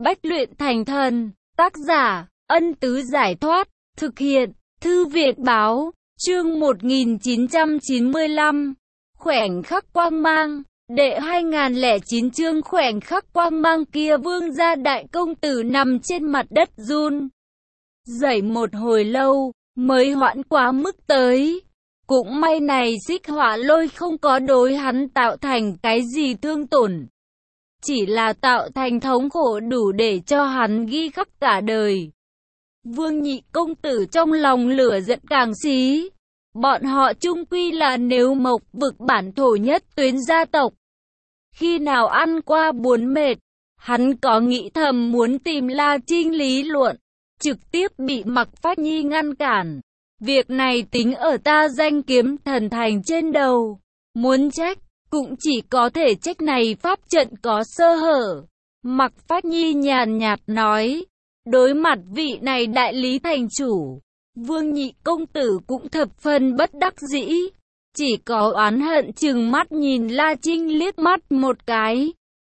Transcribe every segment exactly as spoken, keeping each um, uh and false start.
Bách luyện thành thần. Tác giả, Ân Tứ Giải Thoát. Thực hiện, Thư Viện Báo. Chương một nghìn chín trăm chín mươi lăm. Khoảnh khắc quang mang. Đệ hai nghìn lẻ chín chương khoảnh khắc quang mang kia. Vương gia đại công tử nằm trên mặt đất run rẩy một hồi lâu, mới hoãn quá mức tới. Cũng may này xích hỏa lôi không có đối hắn tạo thành cái gì thương tổn. Chỉ là tạo thành thống khổ đủ để cho hắn ghi khắc cả đời. Vương nhị công tử trong lòng lửa giận càng xí. Bọn họ chung quy là Nếu Mộc vực bản thổ nhất tuyến gia tộc. Khi nào ăn qua buồn mệt, hắn có nghĩ thầm muốn tìm La Trinh lý luận, trực tiếp bị Mặc Phát Nhi ngăn cản. Việc này tính ở ta danh kiếm thần thành trên đầu. Muốn trách, cũng chỉ có thể trách này pháp trận có sơ hở. Mặc Phát Nhi nhàn nhạt nói. Đối mặt vị này đại lý thành chủ, Vương nhị công tử cũng thập phần bất đắc dĩ. Chỉ có oán hận chừng mắt nhìn La Trinh liếc mắt một cái.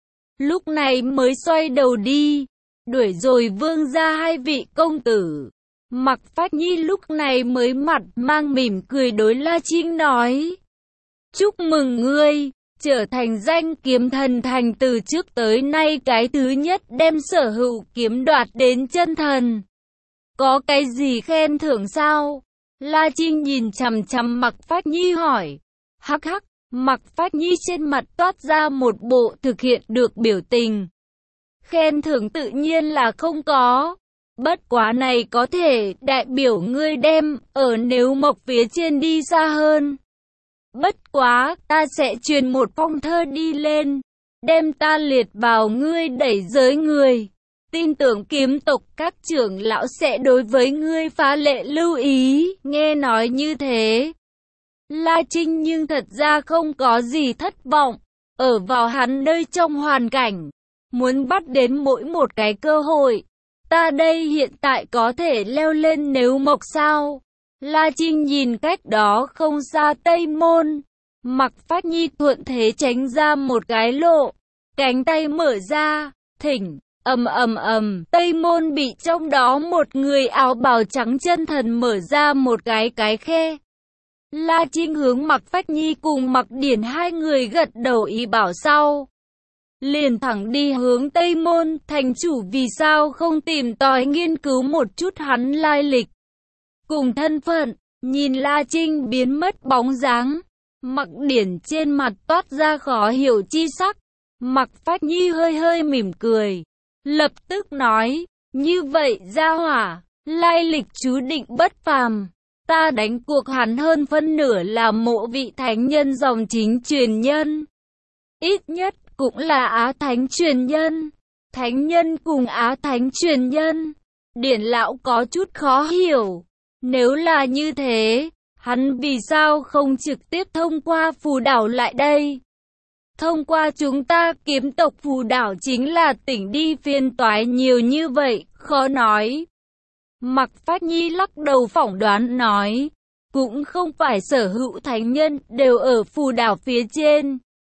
Lúc này mới xoay đầu đi, đuổi rồi Vương ra hai vị công tử. Mặc Phát Nhi lúc này mới mặt mang mỉm cười đối La Trinh nói. Chúc mừng ngươi, trở thành danh kiếm thần thành từ trước tới nay cái thứ nhất đem sở hữu kiếm đoạt đến chân thần. Có cái gì khen thưởng sao? La Trinh nhìn chằm chằm Mặc Phát Nhi hỏi. Hắc hắc, Mặc Phát Nhi trên mặt toát ra một bộ thực hiện được biểu tình. Khen thưởng tự nhiên là không có. Bất quá này có thể đại biểu ngươi đem ở Nếu Mộc phía trên đi xa hơn. Bất quá, ta sẽ truyền một phong thơ đi lên, đem ta liệt vào ngươi đẩy giới người. Tin tưởng kiếm tộc các trưởng lão sẽ đối với ngươi phá lệ lưu ý. Nghe nói như thế, La Trinh nhưng thật ra không có gì thất vọng. Ở vào hắn nơi trong hoàn cảnh, muốn bắt đến mỗi một cái cơ hội. Ta đây hiện tại có thể leo lên Nếu Mộc sao? La Trinh nhìn cách đó không xa Tây Môn. Mặc Phát Nhi thuận thế tránh ra một cái lộ, cánh tay mở ra, thỉnh, ầm ầm ầm, Tây Môn bị trong đó một người áo bào trắng chân thần mở ra một cái cái khe. La Trinh hướng Mặc Phát Nhi cùng Mặc Điển hai người gật đầu ý bảo sau. Liền thẳng đi hướng Tây Môn. Thành chủ vì sao không tìm tòi nghiên cứu một chút hắn lai lịch cùng thân phận. Nhìn La Trinh biến mất bóng dáng, Mặc Điển trên mặt toát ra khó hiểu chi sắc. Mặc Phát Nhi hơi hơi mỉm cười, lập tức nói, như vậy gia hỏa, lai lịch chú định bất phàm. Ta đánh cuộc hắn hơn phân nửa là mộ vị thánh nhân dòng chính truyền nhân. Ít nhất cũng là Á Thánh truyền nhân. Thánh nhân cùng Á Thánh truyền nhân, Điển lão có chút khó hiểu. Nếu là như thế, hắn vì sao không trực tiếp thông qua phù đảo lại đây? Thông qua chúng ta kiếm tộc phù đảo chính là tỉnh đi phiên toái nhiều như vậy, khó nói. Mặc Phát Nhi lắc đầu phỏng đoán nói, cũng không phải sở hữu thánh nhân đều ở phù đảo phía trên.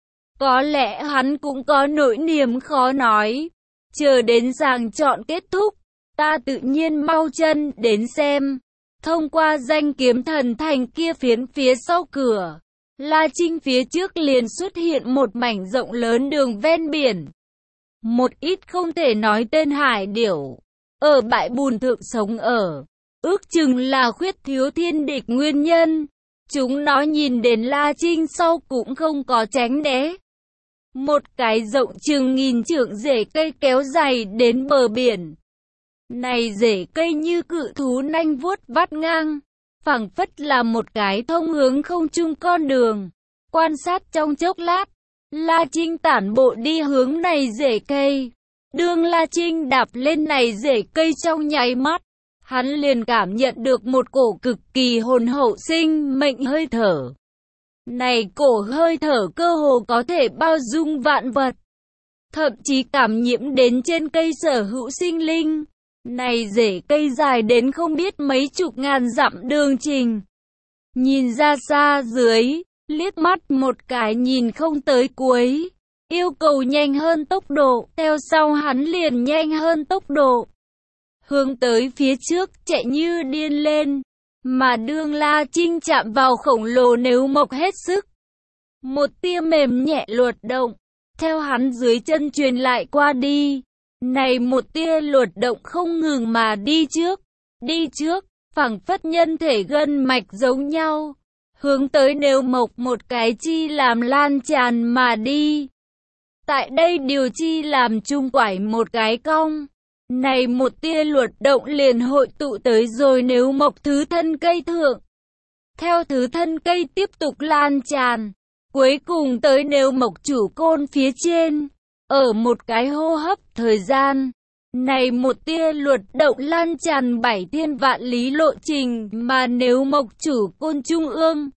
Có lẽ hắn cũng có nỗi niềm khó nói. Chờ đến sàng chọn kết thúc, ta tự nhiên mau chân đến xem. Thông qua danh kiếm thần thành kia phiến phía sau cửa, La Trinh phía trước liền xuất hiện một mảnh rộng lớn đường ven biển. Một ít không thể nói tên hải điểu, ở bãi bùn thượng sống ở, ước chừng là khuyết thiếu thiên địch nguyên nhân. Chúng nó nhìn đến La Trinh sau cũng không có tránh né. Một cái rộng chừng nghìn trượng rễ cây kéo dài đến bờ biển. Này rễ cây như cự thú nanh vuốt vắt ngang, phảng phất là một cái thông hướng không trung con đường. Quan sát trong chốc lát, La Trinh tản bộ đi hướng này rễ cây. Đương La Trinh đạp lên này rễ cây trong nháy mắt, hắn liền cảm nhận được một cổ cực kỳ hồn hậu sinh mệnh hơi thở. Này cổ hơi thở cơ hồ có thể bao dung vạn vật, thậm chí cảm nhiễm đến trên cây sở hữu sinh linh. Này rễ cây dài đến không biết mấy chục ngàn dặm đường trình. Nhìn ra xa dưới, liếc mắt một cái nhìn không tới cuối. yêu cầu nhanh hơn tốc độ, theo sau hắn liền nhanh hơn tốc độ, hướng tới phía trước, chạy như điên lên, mà đương La Trinh chạm vào khổng lồ nếu mộc hết sức. Một tia mềm nhẹ luật động, theo hắn dưới chân truyền lại qua đi, này một tia luật động không ngừng mà đi trước, đi trước, phảng phất nhân thể gân mạch giống nhau, hướng tới nếu mộc một cái chi làm lan tràn mà đi. Tại đây điều chi làm chung quải một cái cong, này một tia luật động liền hội tụ tới rồi nếu mộc thứ thân cây thượng. Theo thứ thân cây tiếp tục lan tràn, cuối cùng tới nếu mộc chủ côn phía trên, ở một cái hô hấp thời gian, này một tia luật động lan tràn bảy thiên vạn lý lộ trình mà nếu mộc chủ côn trung ương.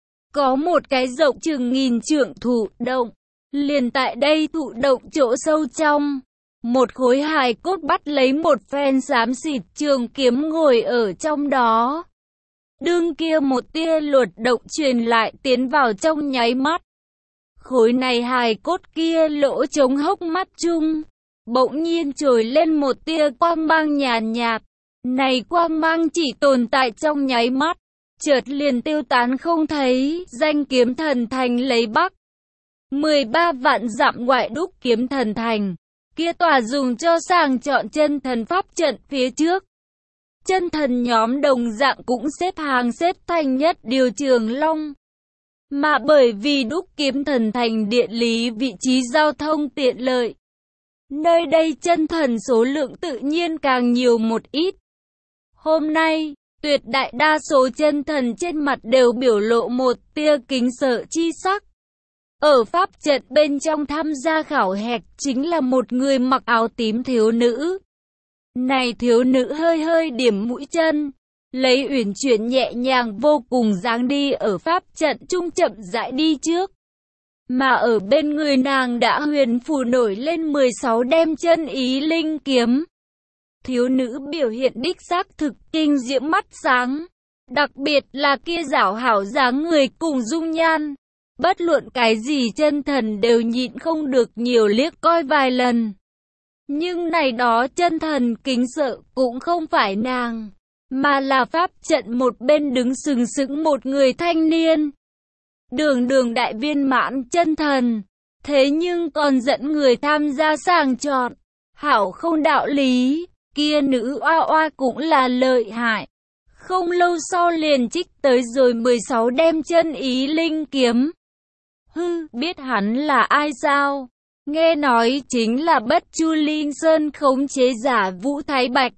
Có một cái rộng chừng nghìn trượng thụ động, liền tại đây thụ động chỗ sâu trong. Một khối hài cốt bắt lấy một phen xám xịt trường kiếm ngồi ở trong đó. Đương kia một tia luật động truyền lại tiến vào trong nháy mắt. Khối này hài cốt kia lỗ trống hốc mắt chung, bỗng nhiên trồi lên một tia quang mang nhàn nhạt, nhạt. Này quang mang chỉ tồn tại trong nháy mắt, chợt liền tiêu tán không thấy. Danh kiếm thần thành lấy Bắc, mười ba vạn dặm ngoại đúc kiếm thần thành, kia tòa dùng cho sàng chọn chân thần pháp trận phía trước. Chân thần nhóm đồng dạng cũng xếp hàng xếp thành nhất điều Trường Long. Mà bởi vì đúc kiếm thần thành địa lý vị trí giao thông tiện lợi, nơi đây chân thần số lượng tự nhiên càng nhiều một ít. Hôm nay, tuyệt đại đa số chân thần trên mặt đều biểu lộ một tia kính sợ chi sắc. Ở pháp trận bên trong tham gia khảo hạch chính là một người mặc áo tím thiếu nữ. Này thiếu nữ hơi hơi điểm mũi chân, lấy uyển chuyển nhẹ nhàng vô cùng dáng đi ở pháp trận trung chậm rãi đi trước. Mà ở bên người nàng đã huyền phù nổi lên mười sáu đem chân ý linh kiếm. Thiếu nữ biểu hiện đích xác thực kinh diễm mắt sáng, đặc biệt là kia giảo hảo dáng người cùng dung nhan. Bất luận cái gì chân thần đều nhịn không được nhiều liếc coi vài lần. Nhưng này đó chân thần kính sợ cũng không phải nàng, mà là pháp trận một bên đứng sừng sững một người thanh niên. Đường đường đại viên mãn chân thần, thế nhưng còn dẫn người tham gia sàng chọn, hảo không đạo lý, kia nữ oa oa cũng là lợi hại. Không lâu sau liền trích tới rồi mười sáu đem chân ý linh kiếm. Hư, biết hắn là ai sao? Nghe nói chính là Bất Chu Linh Sơn khống chế giả Vũ Thái Bạch.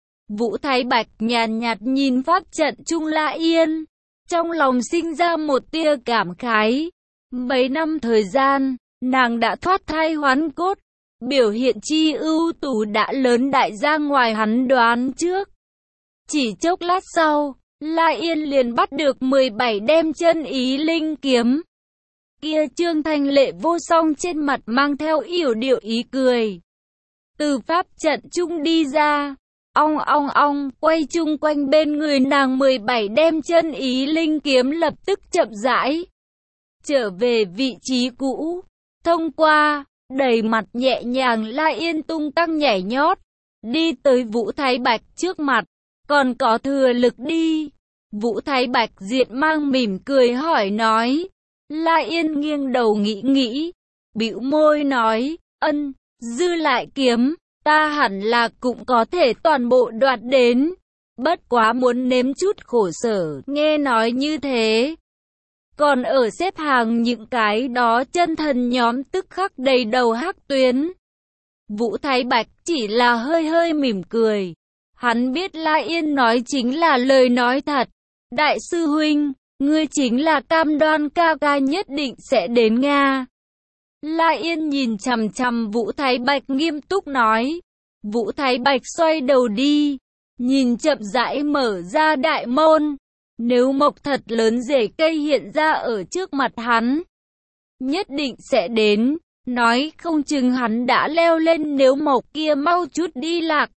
Vũ Thái Bạch nhàn nhạt nhìn pháp trận Trung La Yên, trong lòng sinh ra một tia cảm khái. Mấy năm thời gian, nàng đã thoát thai hoán cốt, biểu hiện chi ưu tú đã lớn đại ra ngoài hắn đoán trước. Chỉ chốc lát sau, La Yên liền bắt được mười bảy đem chân ý linh kiếm. Kia Trương Thanh Lệ vô song trên mặt mang theo yểu điệu ý cười. Từ pháp trận trung đi ra, ong ong ong, quay chung quanh bên người nàng mười bảy đem chân ý linh kiếm lập tức chậm rãi trở về vị trí cũ. Thông qua, đầy mặt nhẹ nhàng La Yên tung tăng nhảy nhót, đi tới Vũ Thái Bạch trước mặt, còn có thừa lực đi. Vũ Thái Bạch diện mang mỉm cười hỏi nói. La Yên nghiêng đầu nghĩ nghĩ, bĩu môi nói, ân, dư lại kiếm, ta hẳn là cũng có thể toàn bộ đoạt đến, bất quá muốn nếm chút khổ sở. Nghe nói như thế, còn ở xếp hàng những cái đó chân thần nhóm tức khắc đầy đầu hắc tuyến. Vũ Thái Bạch chỉ là hơi hơi mỉm cười, hắn biết La Yên nói chính là lời nói thật. Đại sư huynh, ngươi chính là cam đoan ca ca nhất định sẽ đến Nga. La Yên nhìn chằm chằm Vũ Thái Bạch nghiêm túc nói. Vũ Thái Bạch xoay đầu đi, nhìn chậm rãi mở ra đại môn. Nếu mộc thật lớn rễ cây hiện ra ở trước mặt hắn, nhất định sẽ đến. Nói không chừng hắn đã leo lên nếu mộc kia mau chút đi lạc.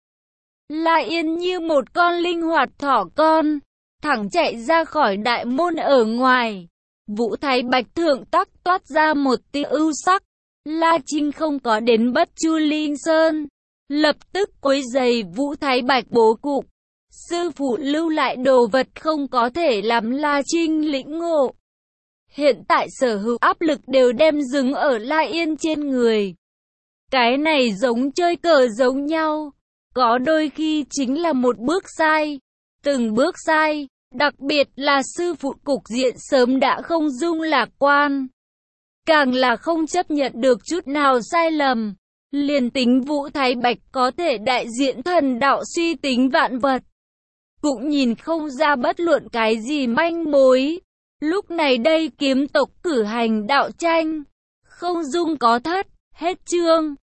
La Yên như một con linh hoạt thỏ con, thẳng chạy ra khỏi đại môn ở ngoài. Vũ Thái Bạch thượng tắc toát ra một tia ưu sắc, La Trinh không có đến Bất Chu Linh Sơn, lập tức quấy rầy Vũ Thái Bạch bố cục. Sư phụ lưu lại đồ vật không có thể làm La Trinh lĩnh ngộ. Hiện tại sở hữu áp lực đều đem dừng ở La Yên trên người. Cái này giống chơi cờ giống nhau, có đôi khi chính là một bước sai, từng bước sai, đặc biệt là sư phụ cục diện sớm đã không dung lạc quan. Càng là không chấp nhận được chút nào sai lầm, liền tính Vũ Thái Bạch có thể đại diện thần đạo suy tính vạn vật, cũng nhìn không ra bất luận cái gì manh mối. Lúc này đây kiếm tộc cử hành đạo tranh, không dung có thất, hết chương.